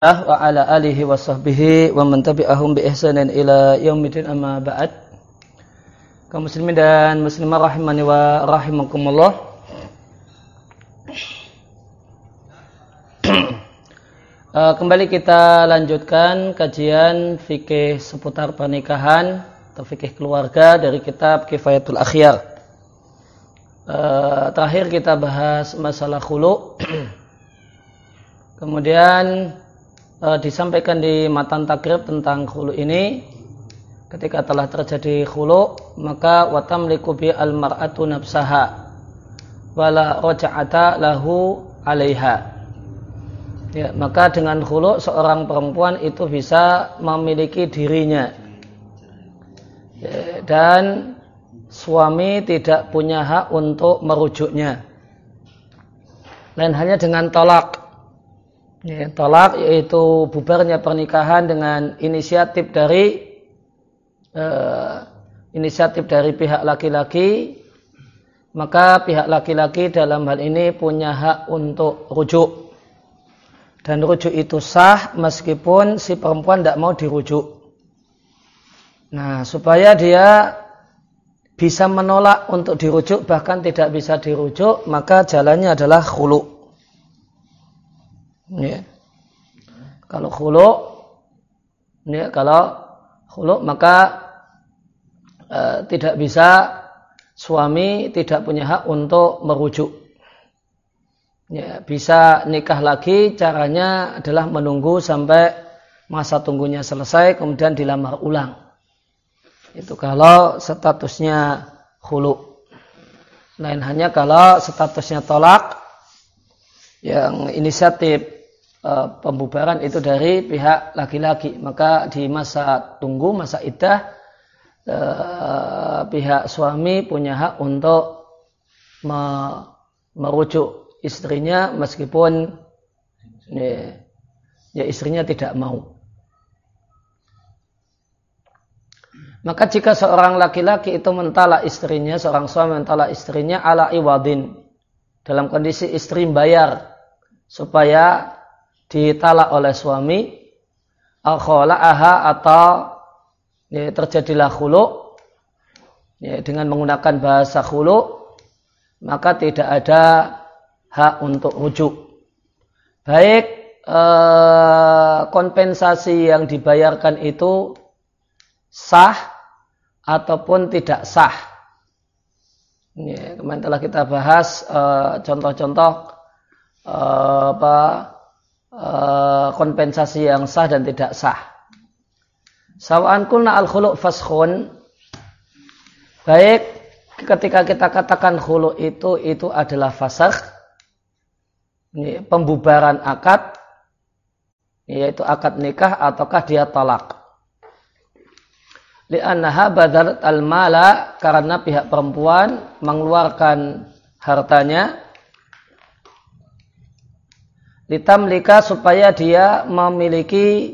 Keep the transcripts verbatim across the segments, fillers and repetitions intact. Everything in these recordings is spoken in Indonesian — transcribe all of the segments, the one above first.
wa ala alihi wa sahbihi wa man tabi'ahum bi ihsanin ila yaumil amma ba'd. Kaum muslimin dan muslimah rahimani wa rahimakumullah. Kembali kita lanjutkan kajian fikih seputar pernikahan atau fikih keluarga dari kitab Kifayatul Akhyar. Terakhir kita bahas masalah khulu'. Kemudian e, disampaikan di matan takrib tentang khulu ini, ketika telah terjadi khulu maka watamliku bi al mar'atu nafsaha wala raja'ata lahu 'alaiha. Ya, maka dengan khulu seorang perempuan itu bisa memiliki dirinya, ya, dan suami tidak punya hak untuk merujuknya. Lain halnya dengan tolak. Ya, tolak yaitu bubarnya pernikahan dengan inisiatif dari uh, inisiatif dari pihak laki-laki, maka pihak laki-laki dalam hal ini punya hak untuk rujuk, dan rujuk itu sah meskipun si perempuan tidak mau dirujuk. Nah, supaya dia bisa menolak untuk dirujuk, bahkan tidak bisa dirujuk, maka jalannya adalah khulu. Ya. Kalau khulu, ya, kalau khulu maka e, tidak bisa, suami tidak punya hak untuk merujuk. Ya, bisa nikah lagi, caranya adalah menunggu sampai masa tunggunya selesai kemudian dilamar ulang. Itu kalau statusnya khulu. Lain hanya kalau statusnya tolak, yang inisiatif Uh, pembubaran itu dari pihak laki-laki, maka di masa tunggu, masa iddah, uh, pihak suami punya hak untuk me- merujuk istrinya meskipun ya, ya istrinya tidak mau. Maka jika seorang laki-laki itu mentalak istrinya, seorang suami mentalak istrinya ala iwadin, dalam kondisi istri bayar supaya ditalak oleh suami, akhola'aha, atau ya, terjadilah khulu, ya, dengan menggunakan bahasa khulu, maka tidak ada hak untuk rujuk. Baik eh, kompensasi yang dibayarkan itu sah ataupun tidak sah. Ya, kemarin telah kita bahas eh, contoh-contoh eh, apa kompensasi yang sah dan tidak sah. Sawa'an kulna al-khulu' faskhun, baik ketika kita katakan khulu' itu itu adalah fasakh, pembubaran akad, yaitu akad nikah, ataukah dia talak. Li'annaha badalat al-mala, karena pihak perempuan mengeluarkan hartanya, litamlika, supaya dia memiliki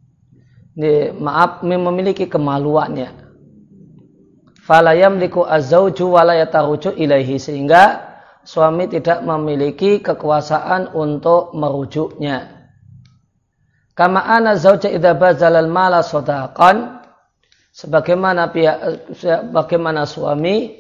maaf memiliki kemaluannya. Fala yamliku az-zawju wa la yataruju ilaihi, sehingga suami tidak memiliki kekuasaan untuk merujuknya. Kama anna zawja idza bazala al-mala shadaqan, sebagaimana pihak bagaimana suami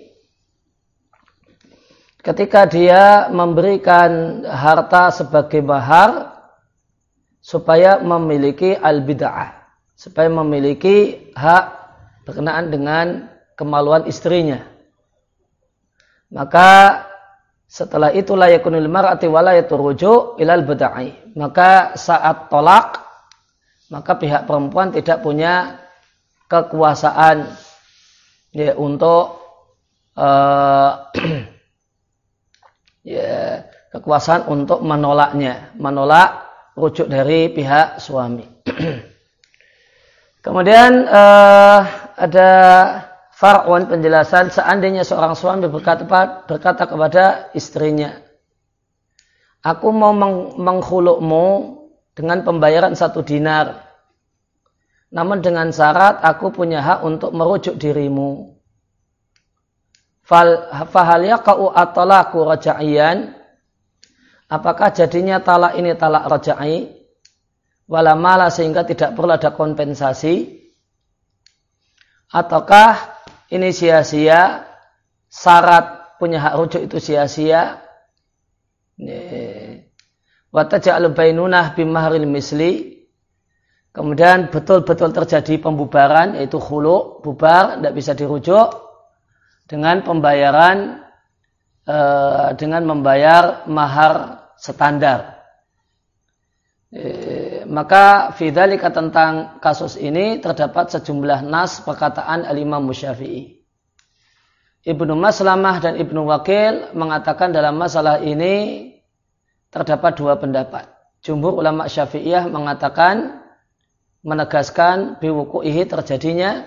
ketika dia memberikan harta sebagai mahar supaya memiliki al-bid'ah, supaya memiliki hak berkenaan dengan kemaluan istrinya. Maka setelah itu la yakunul mar'ati wa la yaturuju ilal bid'ah. Maka saat tolak, maka pihak perempuan tidak punya kekuasaan ya, untuk uh, ya, kekuasaan untuk menolaknya, menolak rujuk dari pihak suami. Kemudian uh, ada far'un, penjelasan, seandainya seorang suami berkata, berkata kepada istrinya, aku mau meng- menghulukmu dengan pembayaran satu dinar, namun dengan syarat aku punya hak untuk merujuk dirimu. Fahal yaqa'u at-talaqu raj'iyan, apakah jadinya talak ini talak raj'i? wala mala sehingga tidak perlu ada kompensasi, ataukah ini sia-sia, syarat punya hak rujuk itu sia-sia. Wa taj'alu bainunah bimahril misli, kemudian betul-betul terjadi pembubaran, yaitu khulu, bubar, tidak bisa dirujuk dengan pembayaran eh, dengan membayar mahar standar. Eh, maka fidzalika tentang kasus ini terdapat sejumlah nas perkataan al-Imam Syafi'i. Ibnu Maslamah dan Ibnu Wakil mengatakan dalam masalah ini terdapat dua pendapat. Jumhur ulama Syafi'iyah mengatakan, menegaskan biwuku'ihi terjadinya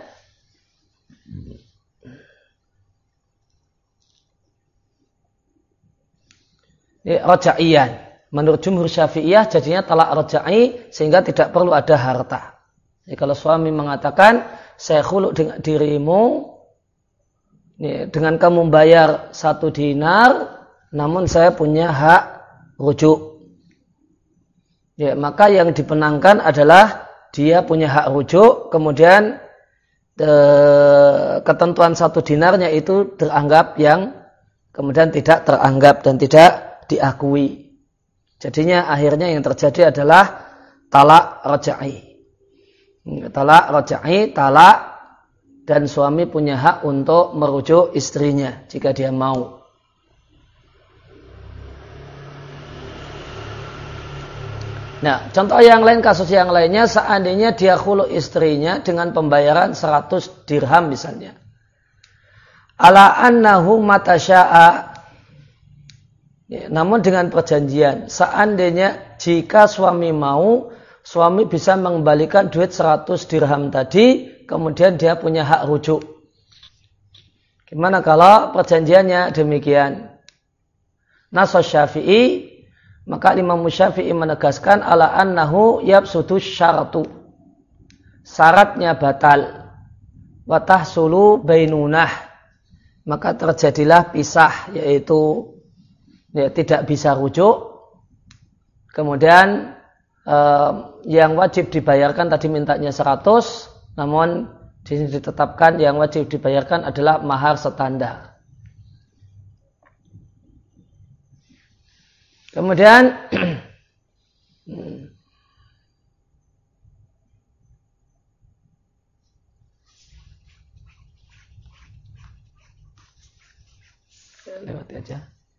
rajaiyan. Menurut jumhur Syafi'iyah jadinya talak raja'i sehingga tidak perlu ada harta. Jadi kalau suami mengatakan saya khuluk dengan dirimu dengan kamu membayar satu dinar, namun saya punya hak rujuk. Ya, maka yang dipenangkan adalah dia punya hak rujuk, kemudian eh, ketentuan satu dinarnya itu teranggap yang kemudian tidak teranggap dan tidak diakui. Jadinya akhirnya yang terjadi adalah talak raja'i. Talak raja'i, talak, dan suami punya hak untuk merujuk istrinya jika dia mau. Nah, contoh yang lain, kasus yang lainnya, seandainya dia khulu istrinya dengan pembayaran seratus dirham misalnya. Ala annahu matasya'a. Ya, namun dengan perjanjian, seandainya jika suami mau, suami bisa mengembalikan duit seratus dirham tadi, kemudian dia punya hak rujuk. Gimana kalau perjanjiannya demikian? Nasa Syafi'i, maka Imam Syafi'i menegaskan ala annahu yabsutu syaratu. Syaratnya batal. Wa tahsulu bainunah. Maka terjadilah pisah, yaitu ya, tidak bisa rujuk. Kemudian eh, yang wajib dibayarkan tadi mintanya seratus, namun di sini ditetapkan yang wajib dibayarkan adalah mahar standar. Kemudian lewati aja.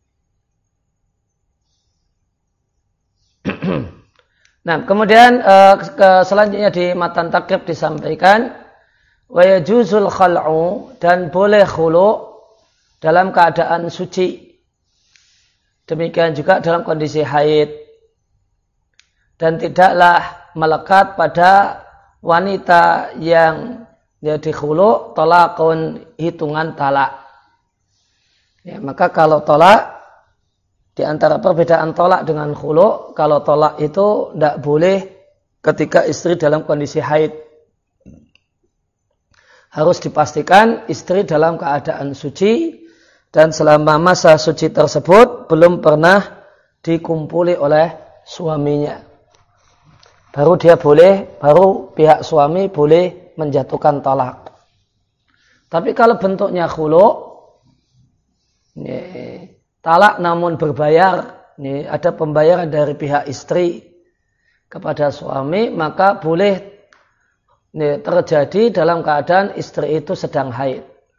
Nah, kemudian uh, ke, selanjutnya di matan takrib disampaikan wa yajuzul khal'u, dan boleh khulu dalam keadaan suci. Demikian juga dalam kondisi haid. Dan tidaklah melekat pada wanita yang jadi khulu talaqun, hitungan talak. Ya, maka kalau tolak, di antara perbedaan tolak dengan khulu, kalau tolak itu tidak boleh ketika istri dalam kondisi haid. Harus dipastikan istri dalam keadaan suci dan selama masa suci tersebut belum pernah dikumpuli oleh suaminya. Baru dia boleh, baru pihak suami boleh menjatuhkan tolak. Tapi kalau bentuknya khulu, ini talak namun berbayar, ini ada pembayaran dari pihak istri kepada suami, maka boleh ini terjadi dalam keadaan istri itu sedang haid.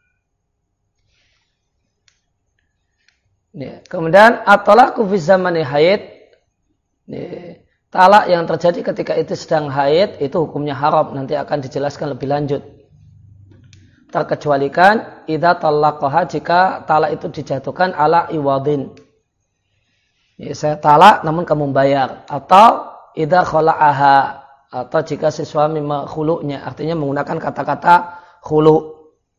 Ini, kemudian at-talaqu fi zamani haid, ini, talak yang terjadi ketika itu sedang haid itu hukumnya haram, nanti akan dijelaskan lebih lanjut. Terkecualikan idza talaqaha, jika talak itu dijatuhkan ala iwadin. Ya, saya talak namun kamu bayar, atau idza khala'aha, atau jika si suami menghuluknya, artinya menggunakan kata-kata khulu.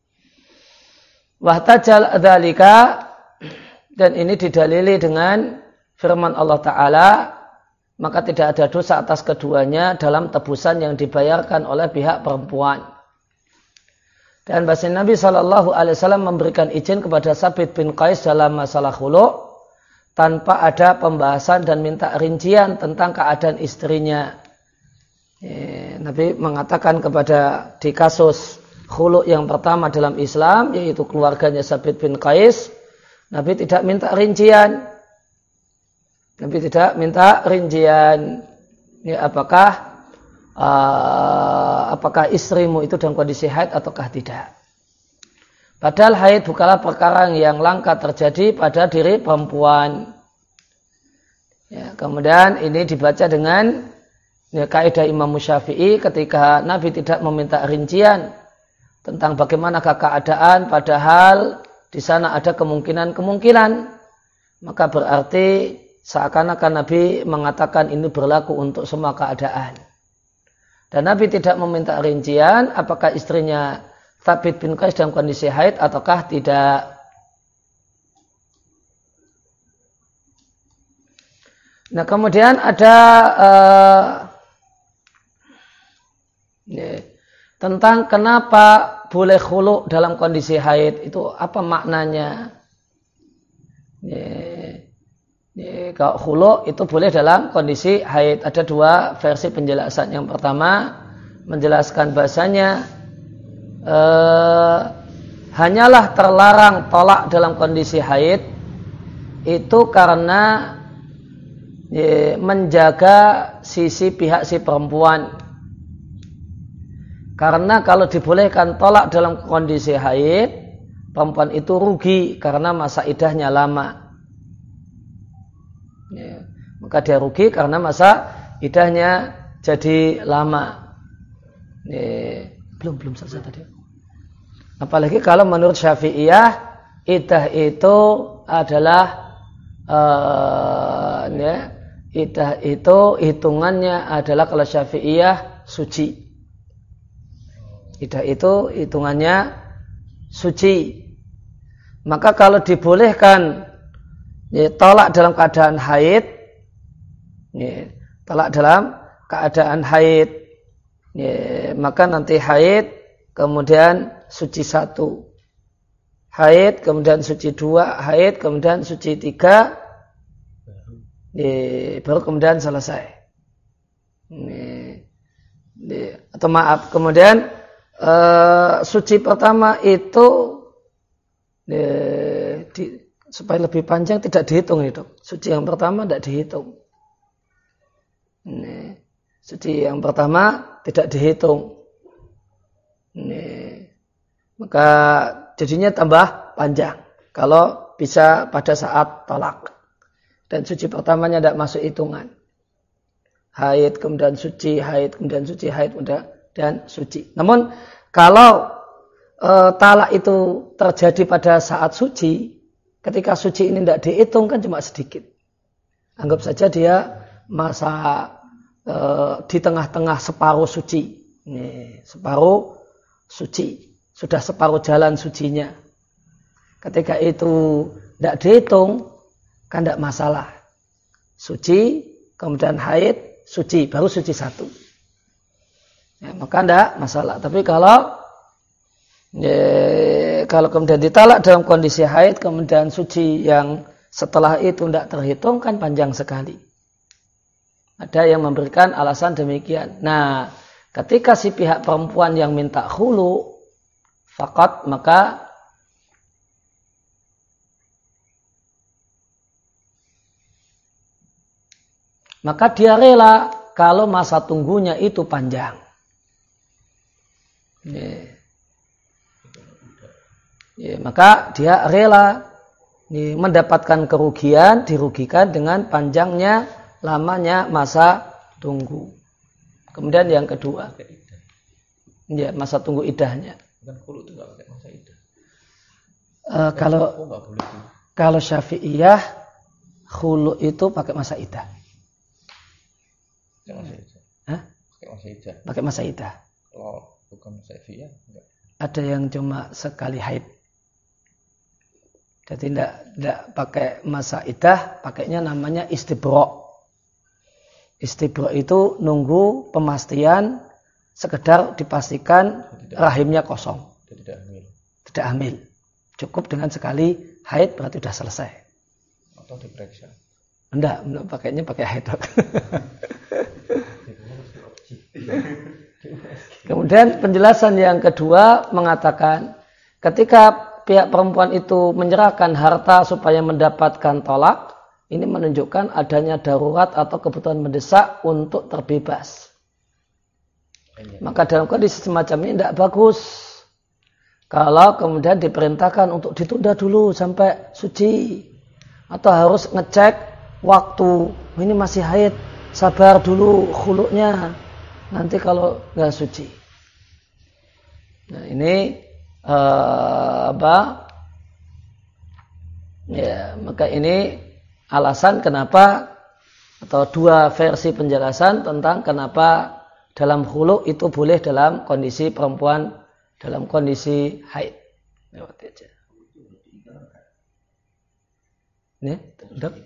Wahtajal dzalika, dan ini didalili dengan firman Allah Ta'ala, maka tidak ada dosa atas keduanya dalam tebusan yang dibayarkan oleh pihak perempuan. Dan bahasa Nabi shallallahu alaihi wasallam memberikan izin kepada Sabit bin Qais dalam masalah khulu tanpa ada pembahasan dan minta rincian tentang keadaan istrinya. Ya, Nabi mengatakan kepada di kasus khulu yang pertama dalam Islam, yaitu keluarganya Sabit bin Qais, Nabi tidak minta rincian. Nabi tidak minta rincian. Ya, apakah uh, apakah istrimu itu dalam kondisi haid ataukah tidak? Padahal haid bukanlah perkara yang langka terjadi pada diri perempuan. Ya, kemudian ini dibaca dengan ya, kaidah Imam Syafi'i ketika Nabi tidak meminta rincian tentang bagaimanakah keadaan, padahal di sana ada kemungkinan-kemungkinan, maka berarti seakan-akan Nabi mengatakan ini berlaku untuk semua keadaan. Dan Nabi tidak meminta rincian apakah istrinya Thabit bin Qais dalam kondisi haid ataukah tidak. Nah, kemudian ada uh, ya, tentang kenapa boleh khulu dalam kondisi haid, itu apa maknanya? Ya, ya, kalau khulu itu boleh dalam kondisi haid. Ada dua versi penjelasan. Yang pertama menjelaskan bahasanya uh, hanyalah terlarang tolak dalam kondisi haid itu karena ya, menjaga sisi pihak si perempuan. Karena kalau dibolehkan tolak dalam kondisi haid, perempuan itu rugi karena masa iddahnya lama. Ya, maka dia rugi karena masa iddahnya jadi lama. Ya, belum belum selesai tadi. Apalagi kalau menurut Syafi'iyah, iddah itu adalah uh, ya, iddah itu hitungannya adalah kalau Syafi'iyah suci. Iddah itu hitungannya suci. Maka kalau dibolehkan ya, tolak dalam keadaan haid, ya, tolak dalam keadaan haid, ya, maka nanti haid kemudian suci satu, haid kemudian suci dua, haid kemudian suci tiga, ya, baru kemudian selesai. Ya, ya, atau maaf, kemudian Uh, suci pertama itu uh, di, supaya lebih panjang tidak dihitung itu. Suci yang pertama tidak dihitung. Ini, suci yang pertama tidak dihitung. Ini, maka jadinya tambah panjang kalau bisa pada saat tolak. Dan suci pertamanya tidak masuk hitungan. Haid kemudian suci, haid kemudian suci, haid kemudian dan suci. Namun kalau e, talak itu terjadi pada saat suci, ketika suci ini tidak dihitung kan cuma sedikit. Anggap saja dia masa e, di tengah-tengah separuh suci. Ini, separuh suci. Sudah separuh jalan sucinya. Ketika itu tidak dihitung, kan tidak masalah. Suci, kemudian haid, suci, baru suci satu. Ya, maka tidak masalah. Tapi kalau ya, kalau kemudian ditalak dalam kondisi haid, kemudian suci yang setelah itu tidak terhitung, kan panjang sekali. Ada yang memberikan alasan demikian. Nah, ketika si pihak perempuan yang minta khulu, faqat, maka maka dia rela kalau masa tunggunya itu panjang. Ya. Ya, maka dia rela ya, mendapatkan kerugian, dirugikan dengan panjangnya, lamanya masa tunggu. Kemudian yang kedua, ya, masa tunggu iddahnya. Kan khulu itu nggak pakai masa iddah. Uh, kalau kalau Syafi'iyah khulu itu pakai masa iddah. Pakai masa iddah. Hah? Pakai masa iddah. Pakai masa iddah. Kalau bukan Syafi'iyah enggak. Ada yang cuma sekali haid. Jadi tidak tidak pakai masa iddah, pakainya namanya istibro. Istibro itu nunggu pemastian, sekedar dipastikan tidak, rahimnya kosong. Tidak hamil. Tidak hamil. Cukup dengan sekali haid berarti sudah selesai. Atau diperiksa. Enggak, pakainya pakai haid. Kemudian penjelasan yang kedua mengatakan ketika pihak perempuan itu menyerahkan harta supaya mendapatkan tolak, ini menunjukkan adanya darurat atau kebutuhan mendesak untuk terbebas. Maka dalam kondisi semacam ini tidak bagus kalau kemudian diperintahkan untuk ditunda dulu sampai suci. Atau harus ngecek waktu, ini masih haid, sabar dulu khuluknya, nanti kalau nggak suci. Nah ini uh, apa? Ya, maka ini alasan kenapa atau dua versi penjelasan tentang kenapa dalam khuluk itu boleh dalam kondisi perempuan dalam kondisi haid. Lewat aja. Ini, dap.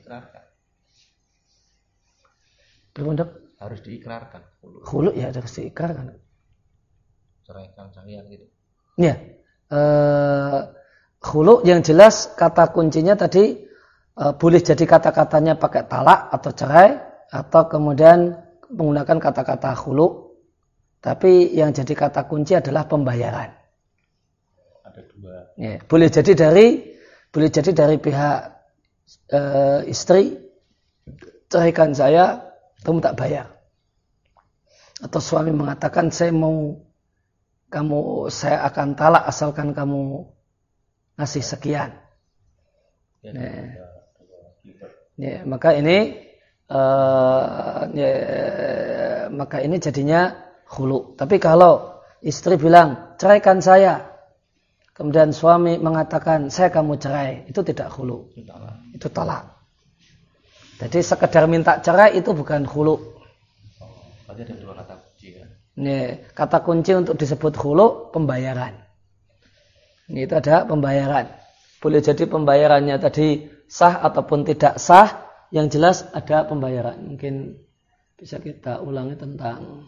Berapa harus diikrarkan. Khuluk ya harus diikrarkan. Ceraikan saya gitu. Ya, uh, khuluk yang jelas kata kuncinya tadi uh, boleh jadi kata-katanya pakai talak atau cerai atau kemudian menggunakan kata-kata khuluk. Tapi yang jadi kata kunci adalah pembayaran. Ada dua. Ya, boleh jadi dari boleh jadi dari pihak Uh, istri, ceraikan saya, kamu tak bayar. Atau suami mengatakan saya mau kamu saya akan talak asalkan kamu ngasih sekian. Ya, ya, ya, maka ini uh, ya, maka ini jadinya khulu. Tapi kalau istri bilang ceraikan saya, kemudian suami mengatakan saya kamu cerai, itu tidak khulu. Itu talak. Jadi sekedar minta cerai itu bukan khulu. Oh, ada dua kata kunci ya. Ini kata kunci untuk disebut khulu pembayaran. Ini itu ada pembayaran. Boleh jadi pembayarannya tadi sah ataupun tidak sah, yang jelas ada pembayaran. Mungkin bisa kita ulangi tentang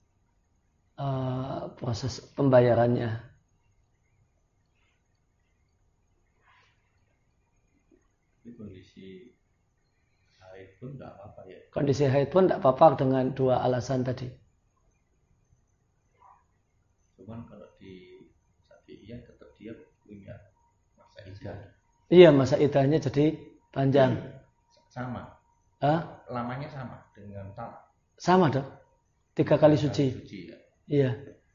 uh, proses pembayarannya. Kondisi haid pun tidak apa-apa ya. Kondisi haid pun tidak apa-apa dengan dua alasan tadi. Cuman kalau di Syafi'iyah tetap dia punya masa idah. Iya, masa idahnya jadi panjang. Sama. Hah? Lamanya sama dengan talak. Sama dong. Tiga kali suci. suci ya. Iya.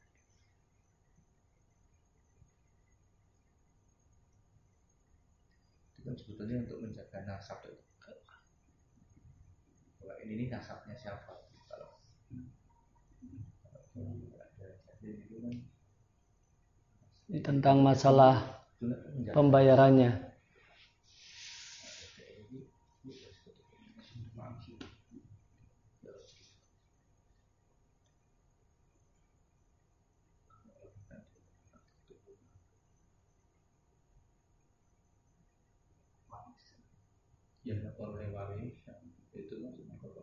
Sebetulnya untuk menjaga nasab itu. Kalau ini, ini nasabnya siapa? Kalau ini tentang masalah pembayarannya. yang oleh warisan itu maksudnya kalau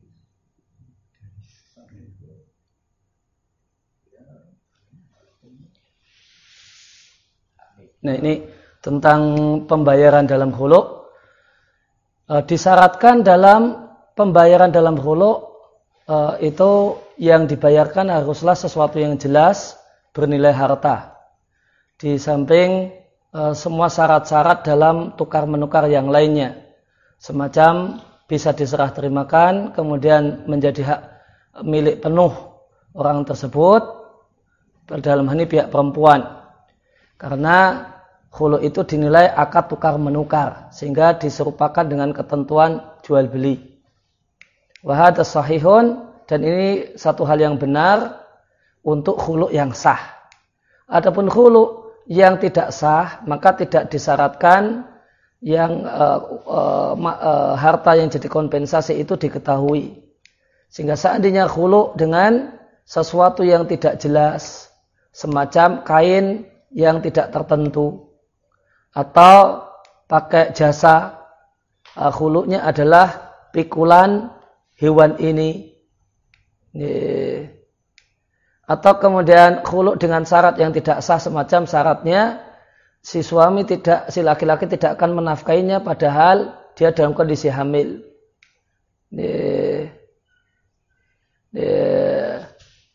nah ini tentang pembayaran dalam khulu. E, disyaratkan dalam pembayaran dalam khulu e, itu yang dibayarkan haruslah sesuatu yang jelas bernilai harta. Di samping e, semua syarat-syarat dalam tukar menukar yang lainnya. Semacam bisa diserah terimakan, kemudian menjadi hak milik penuh orang tersebut, dalam hal ini pihak perempuan. Karena khulu itu dinilai akad tukar menukar, sehingga diserupakan dengan ketentuan jual beli. Wa hadza sahihun, dan ini satu hal yang benar untuk khulu yang sah. Adapun khulu yang tidak sah, maka tidak disyaratkan yang uh, uh, uh, harta yang jadi kompensasi itu diketahui. Sehingga seandainya khulu dengan sesuatu yang tidak jelas, semacam kain yang tidak tertentu, atau pakai jasa, uh, khulunya adalah pikulan hewan ini, Nih. Atau kemudian khulu dengan syarat yang tidak sah, semacam syaratnya si suami tidak, si laki-laki tidak akan menafkainya padahal dia dalam kondisi hamil. Nih. Nih.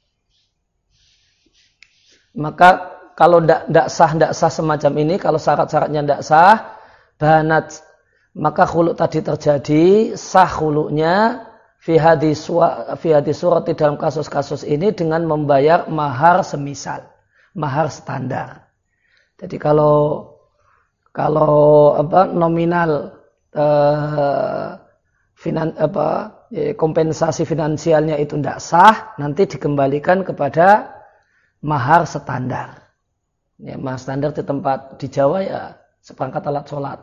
maka kalau tidak sah, tidak sah semacam ini, kalau syarat-syaratnya tidak sah, banat, maka khulu tadi terjadi, sah khulunya fi hadis surat di dalam kasus-kasus ini dengan membayar mahar semisal, mahar standar. Jadi kalau kalau apa nominal eh, finan, apa kompensasi finansialnya itu tidak sah, nanti dikembalikan kepada mahar standar. Ya, mahar standar di tempat di Jawa ya seperangkat alat sholat.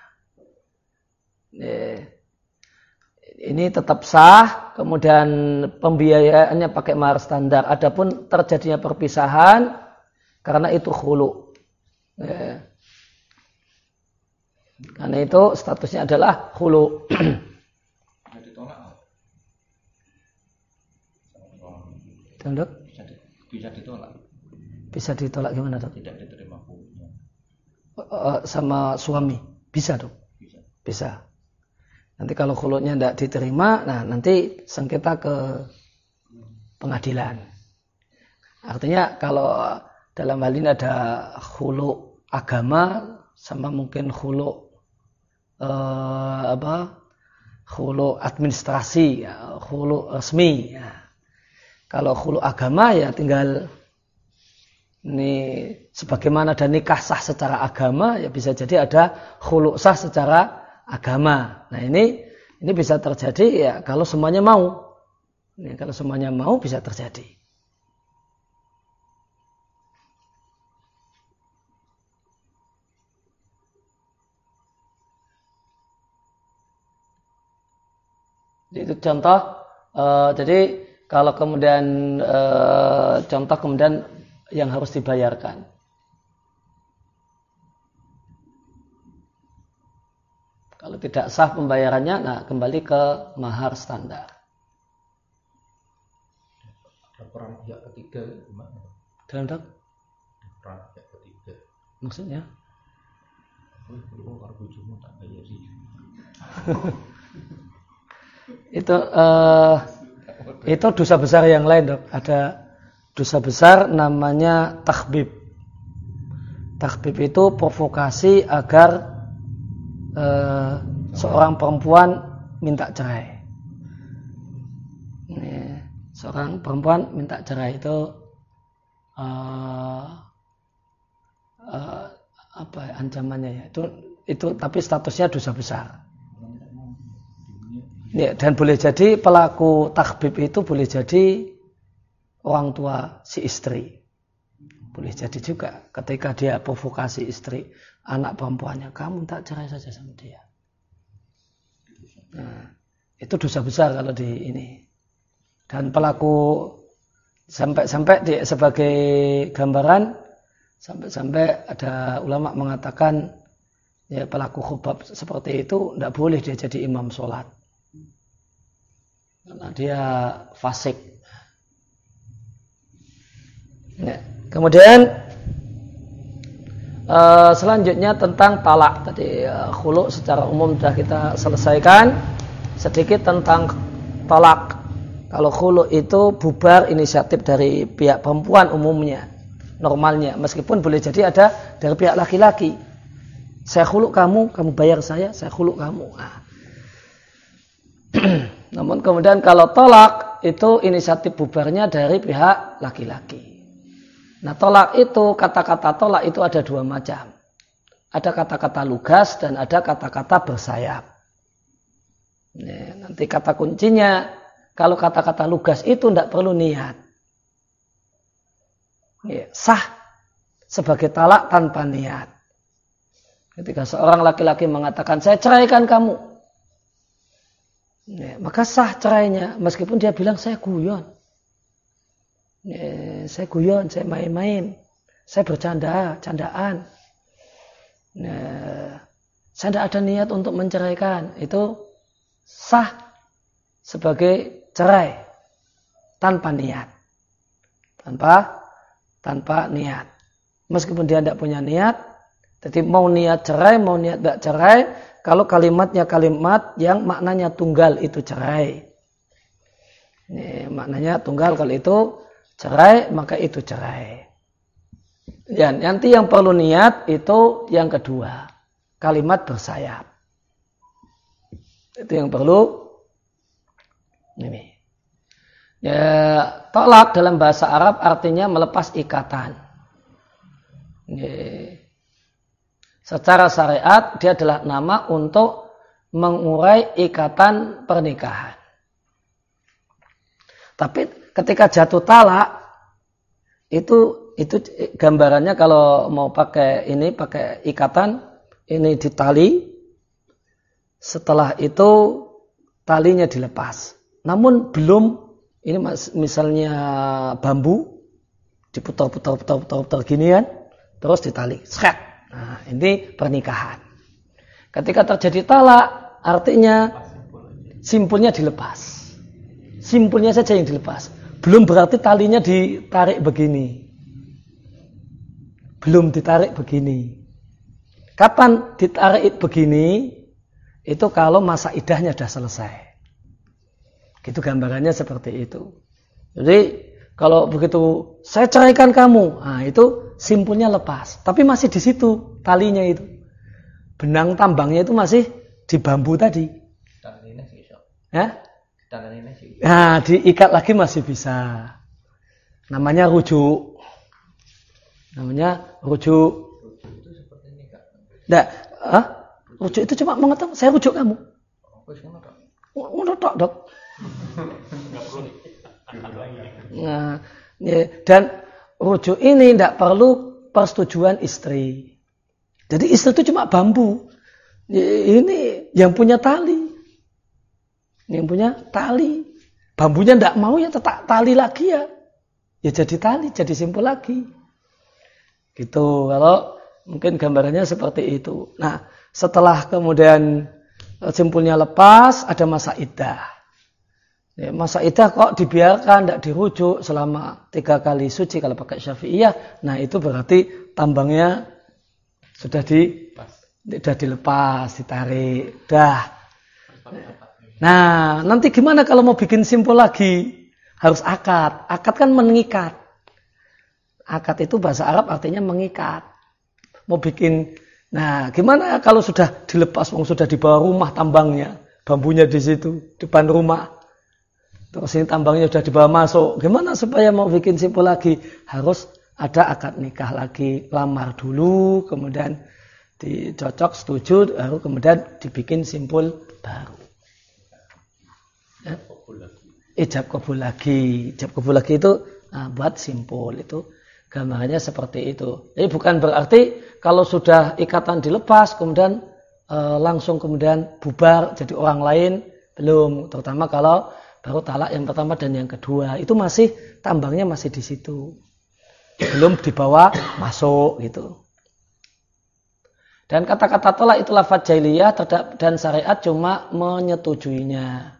Ya. Ini tetap sah, kemudian pembiayaannya pakai mahar standar. Adapun terjadinya perpisahan karena itu khulu. Ya. Karena itu statusnya adalah khulu. Bisa ditolak. Tunduk? Bisa, bisa ditolak. Bisa ditolak gimana, Dok? Tidak diterima khulunya. Sama suami. Bisa, Dok? Bisa. Bisa. Nanti kalau khulunya tidak diterima, nah nanti sengketa ke pengadilan. Artinya kalau dalam hal ini ada khulu agama sama mungkin khulu eh, apa? Khulu administrasi, ya, khulu resmi. Ya. Kalau khulu agama ya tinggal ini sebagaimana ada nikah sah secara agama, ya bisa jadi ada khulu sah secara agama. Nah ini ini bisa terjadi ya kalau semuanya mau. Ini kalau semuanya mau bisa terjadi. Itu contoh. Uh, jadi kalau kemudian uh, contoh kemudian yang harus dibayarkan. Kalau tidak sah pembayarannya, nah kembali ke mahar standar. Ada peran pihak ketiga gimana? Dalam tak? Peran pihak ketiga. Maksudnya? Oh, kalau karbu cuma tak bayar sih. itu uh, itu dosa besar yang lain, Dok. Ada dosa besar namanya takhbib. Takhbib itu provokasi agar Uh, seorang perempuan minta cerai. Ini, seorang perempuan minta cerai itu uh, uh, apa ancamannya ya? Itu itu tapi statusnya dosa besar. Ya, dan boleh jadi pelaku takhbib itu boleh jadi orang tua si istri. Boleh jadi juga ketika dia provokasi istri, anak perempuannya, kamu tak cerai saja sama dia. Nah, itu dosa besar kalau di ini. Dan pelaku sampai-sampai di, sebagai gambaran, sampai-sampai ada ulama mengatakan ya pelaku khubab seperti itu tidak boleh dia jadi imam sholat. Karena dia fasik. Ya. Kemudian uh, selanjutnya tentang talak. Tadi uh, khulu secara umum sudah kita selesaikan. Sedikit tentang talak. Kalau khulu itu bubar inisiatif dari pihak perempuan umumnya, normalnya. Meskipun boleh jadi ada dari pihak laki-laki. Saya khulu kamu, kamu bayar saya, saya khulu kamu. Nah. Namun kemudian kalau talak itu inisiatif bubarnya dari pihak laki-laki. Nah tolak itu, kata-kata tolak itu ada dua macam. Ada kata-kata lugas dan ada kata-kata bersayap. Nah, nanti kata kuncinya, kalau kata-kata lugas itu tidak perlu niat. Ya, sah sebagai talak tanpa niat. Ketika seorang laki-laki mengatakan, saya ceraikan kamu. Ya, maka sah cerainya, meskipun dia bilang saya guyon. Ya, saya guyon, saya main-main, saya bercanda, candaan. Nah, saya tidak ada niat untuk menceraikan. Itu sah sebagai cerai tanpa niat, tanpa tanpa niat. Meskipun dia tidak punya niat, jadi mau niat cerai, mau niat tidak cerai. Kalau kalimatnya kalimat yang maknanya tunggal itu cerai. Ini maknanya tunggal kalau itu cerai, maka itu cerai. Ya, nanti yang perlu niat itu yang kedua, kalimat bersayap. Itu yang perlu. Ini. Ya, tolak dalam bahasa Arab artinya melepas ikatan. Ya. Secara syariat dia adalah nama untuk mengurai ikatan pernikahan. Tapi ketika jatuh talak itu itu gambarannya kalau mau pakai ini pakai ikatan ini ditali, setelah itu talinya dilepas. Namun belum ini misalnya bambu diputar-putar putar-putar gini kan, terus ditali. Sret. Nah, ini pernikahan. Ketika terjadi talak, artinya simpulnya dilepas. Simpulnya saja yang dilepas. Belum berarti talinya ditarik begini. Belum ditarik begini. Kapan ditarik begini? Itu kalau masa iddahnya sudah selesai. Gitu gambarannya seperti itu. Jadi kalau begitu saya ceraikan kamu, nah itu simpulnya lepas. Tapi masih di situ talinya itu. Benang tambangnya itu masih di bambu tadi. Ya? Nah, diikat lagi masih bisa. Namanya rujuk. Namanya rujuk. Nah, ah? Rujuk itu cuma mengatakan saya rujuk kamu. Menurut dok. Nah, ya, dan rujuk ini tidak perlu persetujuan istri. Jadi istri itu cuma bambu. Ini yang punya tali. Yang punya tali. Bambunya tidak mau ya tetap tali lagi ya. Ya jadi tali, jadi simpul lagi. Gitu. Kalau mungkin gambarannya seperti itu. Nah, setelah kemudian simpulnya lepas, ada masa iddah. Ya, masa iddah kok dibiarkan, tidak dirujuk selama tiga kali suci kalau pakai Syafi'iyah. Nah itu berarti tambangnya sudah di, sudah dilepas, ditarik, dah. Nah nanti gimana kalau mau bikin simpul lagi? Harus akad. Akad kan mengikat. Akad itu bahasa Arab artinya mengikat. Mau bikin, nah gimana kalau sudah dilepas, sudah di bawah rumah tambangnya, bambunya di situ, depan rumah. Terus ini tambangnya sudah dibawa masuk. Gimana supaya mau bikin simpul lagi? Harus ada akad nikah lagi. Lamar dulu, kemudian dicocok, setuju, baru kemudian dibikin simpul baru. Ya? Ijab kabul lagi. Ijab kabul lagi itu nah, buat simpul. Itu gambarnya seperti itu. Jadi bukan berarti kalau sudah ikatan dilepas, kemudian e, langsung kemudian bubar jadi orang lain. Belum. Terutama kalau baru talak yang pertama dan yang kedua itu masih tambangnya masih di situ, belum dibawa masuk gitu. Dan kata-kata talak itu lafaz jahiliyah dan syariat cuma menyetujuinya.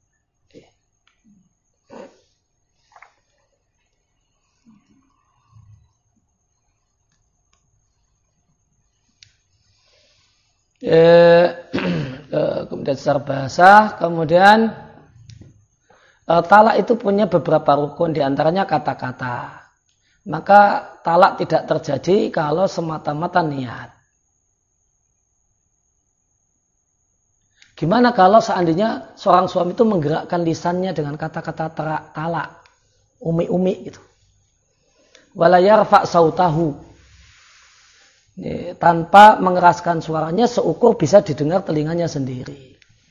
Eh, kemudian secara bahasa, kemudian talak itu punya beberapa rukun, diantaranya kata-kata. Maka talak tidak terjadi kalau semata-mata niat. Gimana kalau seandainya seorang suami itu menggerakkan lisannya dengan kata-kata talak, umi-umi gitu. Wala yarfa' sautahu. Tanpa mengeraskan suaranya seukur bisa didengar telinganya sendiri.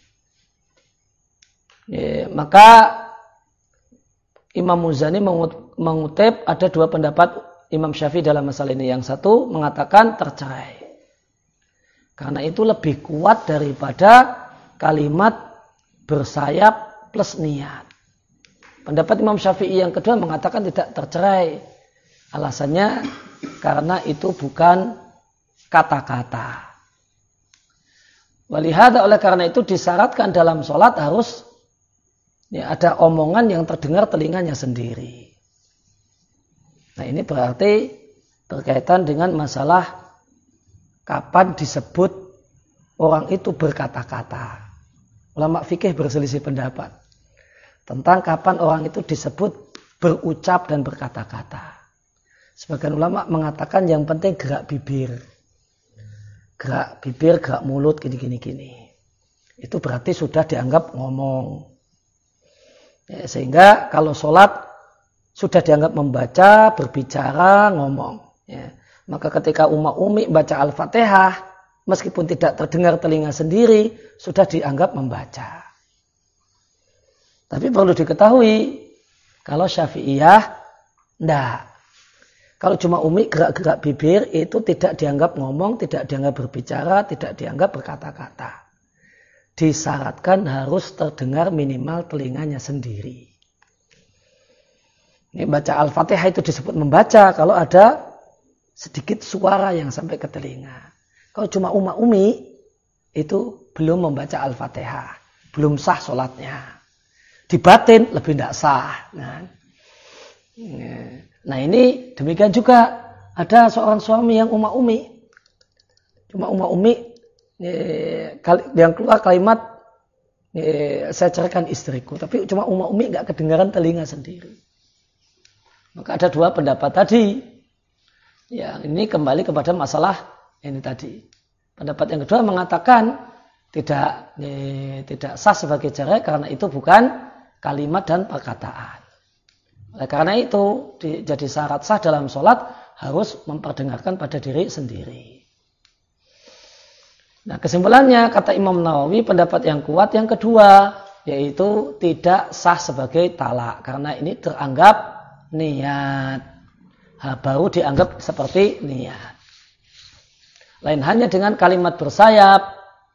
Maka Imam Muzani mengutip ada dua pendapat Imam Syafi'i dalam masalah ini. Yang satu mengatakan tercerai. Karena itu lebih kuat daripada kalimat bersayap plus niat. Pendapat Imam Syafi'i yang kedua mengatakan tidak tercerai. Alasannya karena itu bukan kata-kata. Walihada oleh karena itu disyaratkan dalam sholat harus ya, ada omongan yang terdengar telinganya sendiri. Nah ini berarti berkaitan dengan masalah kapan disebut orang itu berkata-kata. Ulama fikih berselisih pendapat tentang kapan orang itu disebut berucap dan berkata-kata. Sebagian ulama mengatakan yang penting gerak bibir. Gerak bibir, gerak mulut, gini-gini-gini. Itu berarti sudah dianggap ngomong. Ya, sehingga kalau sholat sudah dianggap membaca, berbicara, ngomong. Ya. Maka ketika umat umi baca Al-Fatihah, meskipun tidak terdengar telinga sendiri, sudah dianggap membaca. Tapi perlu diketahui, kalau Syafi'iyah, enggak. Kalau cuma umi gerak-gerak bibir itu tidak dianggap ngomong, tidak dianggap berbicara, tidak dianggap berkata-kata. Disyaratkan harus terdengar minimal telinganya sendiri. Ini baca Al-Fatihah itu disebut membaca kalau ada sedikit suara yang sampai ke telinga. Kalau cuma umat umi itu belum membaca Al-Fatihah, belum sah sholatnya. Di batin lebih tidak sah. Nah, Nah ini demikian juga ada seorang suami yang umat umi. Cuma umat umi yang keluar kalimat saya ceraikan istriku. Tapi cuma umat umi nggak kedengaran telinga sendiri. Maka ada dua pendapat tadi. Ya, ini kembali kepada masalah ini tadi. Pendapat yang kedua mengatakan tidak eh, tidak sah sebagai cerai karena itu bukan kalimat dan perkataan. Oleh karena itu, di, jadi syarat sah dalam sholat harus memperdengarkan pada diri sendiri. Nah, kesimpulannya kata Imam Nawawi pendapat yang kuat yang kedua yaitu tidak sah sebagai talak karena ini teranggap niat. Ha, baru dianggap seperti niat. Lain hanya dengan kalimat bersayap.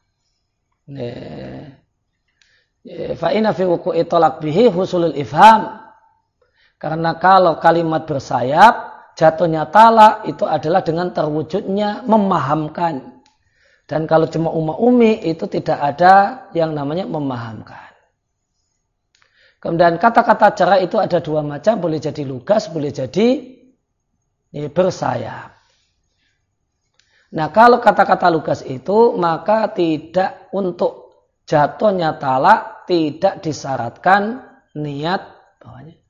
Fa inna fi wuqu'i talaq bihi husulul ifham. Karena kalau kalimat bersayap, jatuhnya talak itu adalah dengan terwujudnya memahamkan. Dan kalau cuma umma umi itu tidak ada yang namanya memahamkan. Kemudian kata-kata cerai itu ada dua macam, boleh jadi lugas, boleh jadi ya, bersayap. Nah kalau kata-kata lugas itu maka tidak untuk jatuhnya talak tidak disyaratkan niat bawahnya.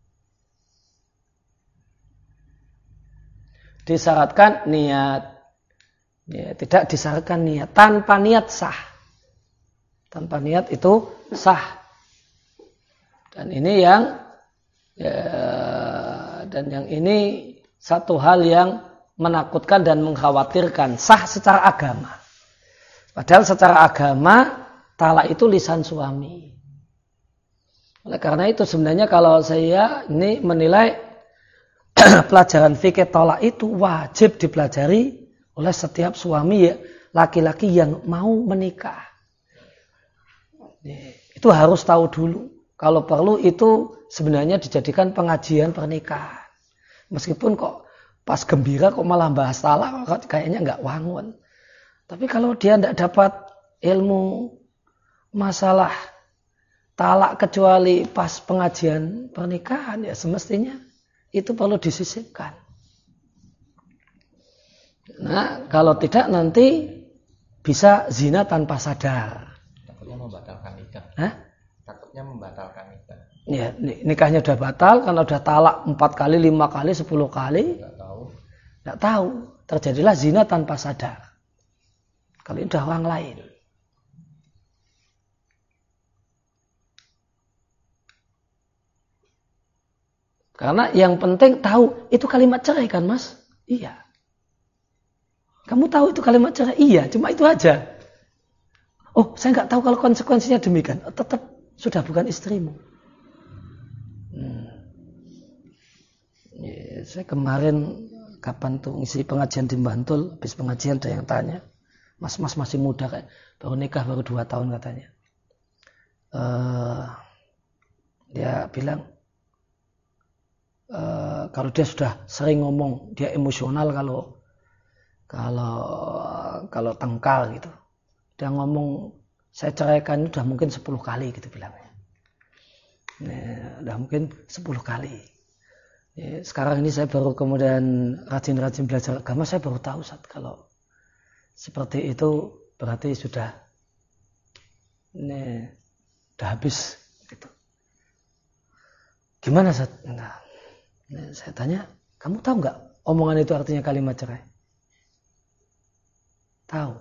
Disyaratkan niat, ya, tidak disyaratkan niat, tanpa niat sah, tanpa niat itu sah, dan ini yang ya, dan yang ini satu hal yang menakutkan dan mengkhawatirkan sah secara agama, padahal secara agama talak itu lisan suami. Oleh karena itu sebenarnya kalau saya ini menilai pelajaran fikih tolak itu wajib dipelajari oleh setiap suami ya, laki-laki yang mau menikah. Itu harus tahu dulu. Kalau perlu itu sebenarnya dijadikan pengajian pernikahan. Meskipun kok pas gembira kok malah bahas talak, kayaknya nggak wangun. Tapi kalau dia tidak dapat ilmu masalah talak kecuali pas pengajian pernikahan ya semestinya itu perlu disisipkan. Nah, kalau tidak nanti bisa zina tanpa sadar. Takutnya membatalkan nikah. Hah? Takutnya membatalkan nikah. Ya, nikahnya udah batal karena udah talak empat kali, lima kali, sepuluh kali. Nggak tahu. Nggak tahu. Terjadilah zina tanpa sadar. Kalau ini udah orang lain. Karena yang penting tahu itu kalimat cerai kan mas? Iya. Kamu tahu itu kalimat cerai? Iya, cuma itu aja. Oh, saya nggak tahu kalau konsekuensinya demikian. Tetap sudah bukan istrimu. Hmm. Ya, saya kemarin kapan tuh ngisi pengajian di Bantul, habis pengajian ada yang tanya, mas mas masih muda kayak baru nikah baru dua tahun katanya. Uh, dia bilang. Uh, kalau dia sudah sering ngomong, dia emosional kalau kalau kalau tengkal gitu. Dia ngomong saya ceraikan udah mungkin sepuluh kali gitu bilangnya. Nah, udah mungkin sepuluh kali. Ya, sekarang ini saya baru kemudian rajin-rajin belajar agama, saya baru tahu saat kalau seperti itu berarti sudah ini udah habis gitu. Gimana Ustaz? Nah, Nah, saya tanya, kamu tahu nggak omongan itu artinya kalimat cerai? Tahu.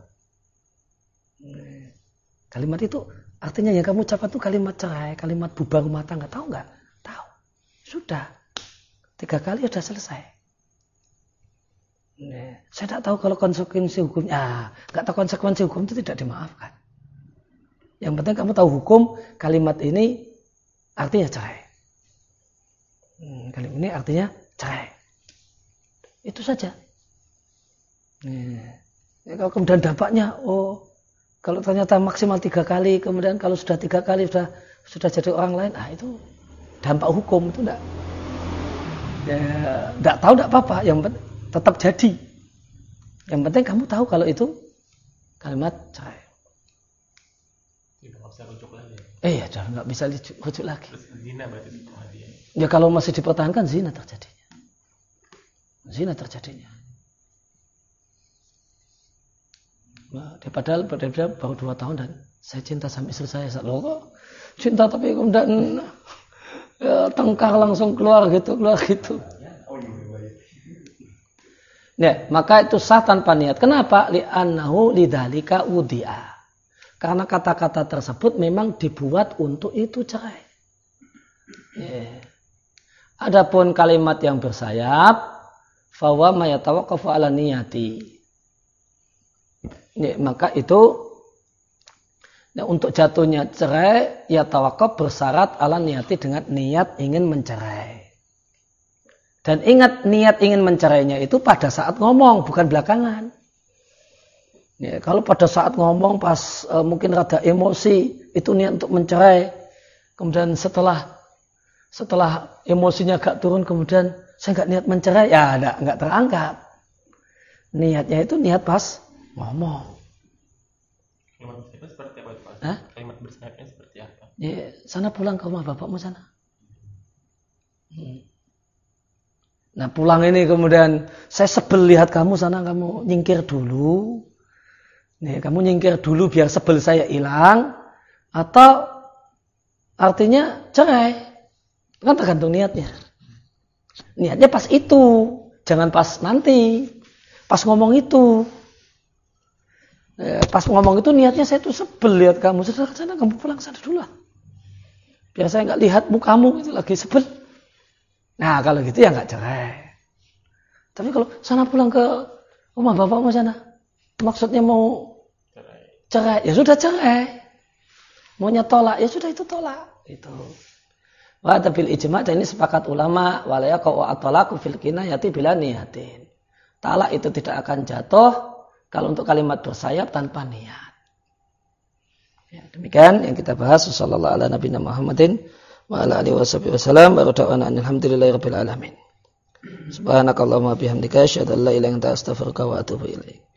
Kalimat itu artinya yang kamu ucapkan itu kalimat cerai, kalimat bubar rumah tangga. Tahu nggak? Tahu. Sudah. Tiga kali sudah selesai. Nah, saya tidak tahu kalau konsekuensi hukumnya. Ah, nggak tahu konsekuensi hukum itu tidak dimaafkan. Yang penting kamu tahu hukum kalimat ini artinya cerai. Hmm, kalimat ini artinya cerai. Itu saja. Nah, ya, kalau kemudian dampaknya, oh, kalau ternyata maksimal tiga kali, kemudian kalau sudah tiga kali sudah sudah jadi orang lain, ah itu dampak hukum itu enggak. Ya, enggak tahu enggak apa-apa, yang penting tetap jadi. Yang penting kamu tahu kalau itu kalimat cerai. Tidak bisa rujuk lagi. Eh ya, sudah enggak bisa rujuk lagi. Terus zina berarti itu dia. Ya kalau masih dipertahankan zina terjadinya. Zina terjadinya. Nah, dia padahal dia baru dua tahun dan saya cinta sama istri saya. Loh kok cinta tapi kemudian ya, tengkar langsung keluar gitu, keluar gitu. Ya, maka itu sah tanpa niat. Kenapa? Li'annahu lidzalika udi'a. Karena kata-kata tersebut memang dibuat untuk itu cerai. Ya. Adapun kalimat yang bersayap, fawa ma yatawaqqafu 'ala niyati. Ya, maka itu ya, untuk jatuhnya cerai ya tawakuf bersyarat ala niyati dengan niat ingin mencerai. Dan ingat niat ingin mencerainya itu pada saat ngomong bukan belakangan. Ya, kalau pada saat ngomong pas e, mungkin rada emosi itu niat untuk mencerai. Kemudian setelah setelah emosinya agak turun kemudian saya nggak niat mencerai ya enggak enggak terangkat. Niatnya itu niat pas ngomong. Kalimat bersayapnya seperti apa itu Pak? Hah? Kalimat bersayapnya seperti apa? Ya, sana pulang ke rumah bapakmu sana. Hmm. Nah pulang ini kemudian saya sebel lihat kamu sana, kamu nyingkir dulu. Nih kamu nyingkir dulu biar sebel saya hilang. Atau artinya cerai. Kan tergantung niatnya. Niatnya pas itu, jangan pas nanti. Pas ngomong itu. Pas ngomong itu niatnya saya tuh sebel lihat kamu. Sudah ke sana, kamu pulang sana dulu lah. Biar saya nggak lihat mukamu itu lagi sebel. Nah kalau gitu ya nggak cerai. Tapi kalau sana pulang ke rumah bapakmu sana, maksudnya mau cerai, cerai ya sudah cerai. Maunya tolak ya sudah itu tolak. Itu. Wa tabil ijma' dan ini sepakat ulama walaya qau at-talaqu fil kinayati bila niyatin. Talak itu tidak akan jatuh kalau untuk kalimat bersayap tanpa niat. Ya, demikian yang kita bahas. Sallallahu ala nabiyina Muhammadin wa ala alihi wasallam. Wa rada'ana alhamdulillahirabbil alamin. Subhanakallahumma bihamdika asyhadu an la ilaha illa anta astaghfiruka wa atubu ilaik.